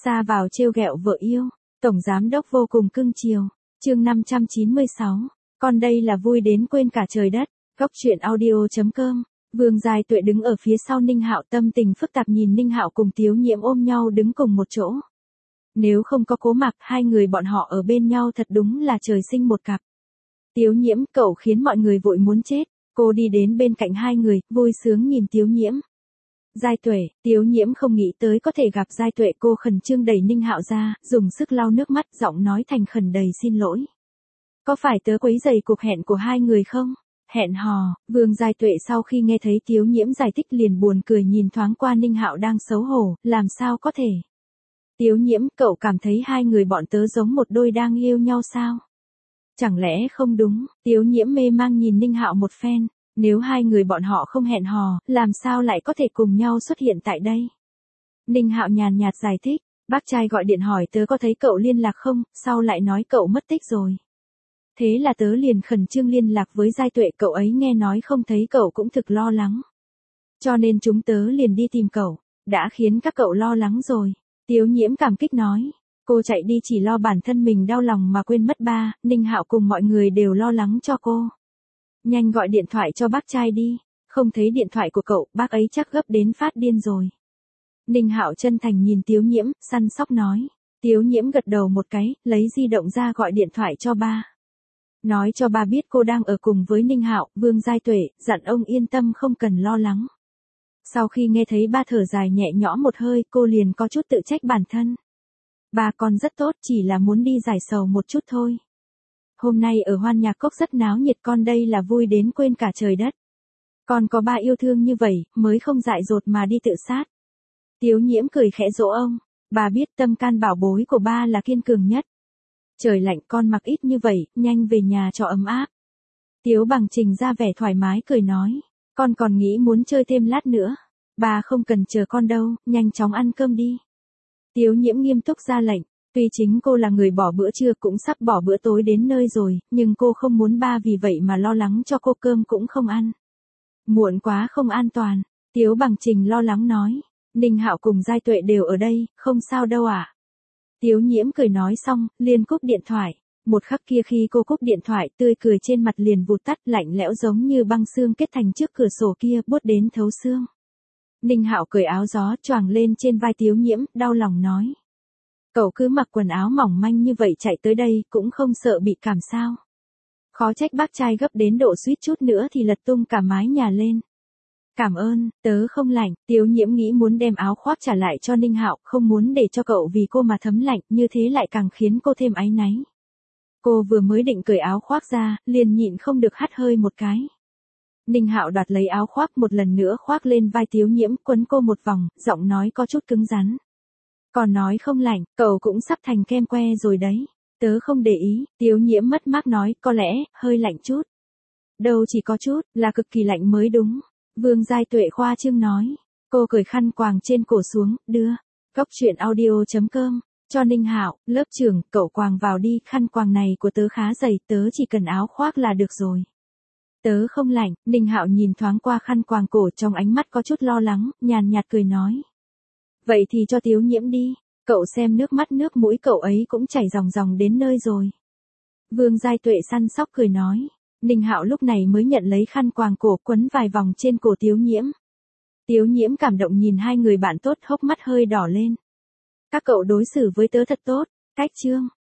Ra vào trêu ghẹo vợ yêu, tổng giám đốc vô cùng cưng chiều. Chương 596. Con đây là vui đến quên cả trời đất. Góc truyện audio.com. Vương Giai Tuệ đứng ở phía sau Ninh Hạo, tâm tình phức tạp nhìn Ninh Hạo cùng Tiếu Nhiễm ôm nhau đứng cùng một chỗ. Nếu không có Cố Mặc, hai người bọn họ ở bên nhau thật đúng là trời sinh một cặp. Tiếu Nhiễm, cậu khiến mọi người vội muốn chết. Cô đi đến bên cạnh hai người, vui sướng nhìn Tiếu Nhiễm. Giai Tuệ, Tiếu Nhiễm không nghĩ tới có thể gặp Giai Tuệ, cô khẩn trương đẩy Ninh Hạo ra, dùng sức lau nước mắt, giọng nói thành khẩn đầy xin lỗi. Có phải tớ quấy rầy cuộc hẹn của hai người không? Hẹn hò. Vương Giai Tuệ sau khi nghe thấy Tiếu Nhiễm giải thích liền buồn cười nhìn thoáng qua Ninh Hạo đang xấu hổ, làm sao có thể? Tiếu Nhiễm, cậu cảm thấy hai người bọn tớ giống một đôi đang yêu nhau sao? Chẳng lẽ không đúng? Tiếu Nhiễm mê mang nhìn Ninh Hạo một phen. Nếu hai người bọn họ không hẹn hò, làm sao lại có thể cùng nhau xuất hiện tại đây? Ninh Hạo nhàn nhạt giải thích, bác trai gọi điện hỏi tớ có thấy cậu liên lạc không, sau lại nói cậu mất tích rồi. Thế là tớ liền khẩn trương liên lạc với Giai Tuệ, cậu ấy nghe nói không thấy cậu cũng thực lo lắng. Cho nên chúng tớ liền đi tìm cậu, đã khiến các cậu lo lắng rồi. Tiếu Nhiễm cảm kích nói, cô chạy đi chỉ lo bản thân mình đau lòng mà quên mất ba, Ninh Hạo cùng mọi người đều lo lắng cho cô. Nhanh gọi điện thoại cho bác trai đi, không thấy điện thoại của cậu, bác ấy chắc gấp đến phát điên rồi. Ninh Hạo chân thành nhìn Tiếu Nhiễm, săn sóc nói. Tiếu Nhiễm gật đầu một cái, lấy di động ra gọi điện thoại cho ba. Nói cho ba biết cô đang ở cùng với Ninh Hạo, Vương Giai Tuệ, dặn ông yên tâm không cần lo lắng. Sau khi nghe thấy ba thở dài nhẹ nhõm một hơi, cô liền có chút tự trách bản thân. Ba con rất tốt, chỉ là muốn đi giải sầu một chút thôi. Hôm nay ở Hoan Nhạc Cốc rất náo nhiệt, con đây là vui đến quên cả trời đất. Con có ba yêu thương như vậy, mới không dại dột mà đi tự sát. Tiếu Nhiễm cười khẽ dỗ ông, bà biết tâm can bảo bối của ba là kiên cường nhất. Trời lạnh con mặc ít như vậy, nhanh về nhà cho ấm áp. Tiếu Bằng Trình ra vẻ thoải mái cười nói, con còn nghĩ muốn chơi thêm lát nữa. Bà không cần chờ con đâu, nhanh chóng ăn cơm đi. Tiếu Nhiễm nghiêm túc ra lệnh. Tuy chính cô là người bỏ bữa trưa cũng sắp bỏ bữa tối đến nơi rồi, nhưng cô không muốn ba vì vậy mà lo lắng cho cô, cơm cũng không ăn. Muộn quá không an toàn. Tiếu Bằng Trình lo lắng nói. Ninh Hạo cùng Giai Tuệ đều ở đây, không sao đâu ạ. Tiếu Nhiễm cười nói xong, liền cúp điện thoại. Một khắc kia khi cô cúp điện thoại, tươi cười trên mặt liền vụt tắt, lạnh lẽo giống như băng xương kết thành trước cửa sổ kia, buốt đến thấu xương. Ninh Hạo cởi áo gió choàng lên trên vai Tiếu Nhiễm, đau lòng nói. Cậu cứ mặc quần áo mỏng manh như vậy chạy tới đây, cũng không sợ bị cảm sao? Khó trách bác trai gấp đến độ suýt chút nữa thì lật tung cả mái nhà lên. Cảm ơn, tớ không lạnh. Tiếu Nhiễm nghĩ muốn đem áo khoác trả lại cho Ninh Hạo, không muốn để cho cậu vì cô mà thấm lạnh, như thế lại càng khiến cô thêm áy náy. Cô vừa mới định cởi áo khoác ra, liền nhịn không được hắt hơi một cái. Ninh Hạo đoạt lấy áo khoác một lần nữa khoác lên vai Tiếu Nhiễm, quấn cô một vòng, giọng nói có chút cứng rắn. Còn nói không lạnh, cậu cũng sắp thành kem que rồi đấy. Tớ không để ý. Tiếu Nhiễm mất mát nói, có lẽ, hơi lạnh chút. Đâu chỉ có chút, là cực kỳ lạnh mới đúng. Vương Giai Tuệ khoa trương nói. Cô cởi khăn quàng trên cổ xuống, đưa. Góc truyện audio.com. Cho Ninh Hạo, lớp trưởng, cậu quàng vào đi, khăn quàng này của tớ khá dày, tớ chỉ cần áo khoác là được rồi. Tớ không lạnh. Ninh Hạo nhìn thoáng qua khăn quàng cổ, trong ánh mắt có chút lo lắng, nhàn nhạt cười nói. Vậy thì cho Tiếu Nhiễm đi, cậu xem nước mắt nước mũi cậu ấy cũng chảy ròng ròng đến nơi rồi. Vương Giai Tuệ săn sóc cười nói. Ninh Hạo lúc này mới nhận lấy khăn quàng cổ quấn vài vòng trên cổ Tiếu Nhiễm. Tiếu Nhiễm cảm động nhìn hai người bạn tốt, hốc mắt hơi đỏ lên. Các cậu đối xử với tớ thật tốt. Cách chương.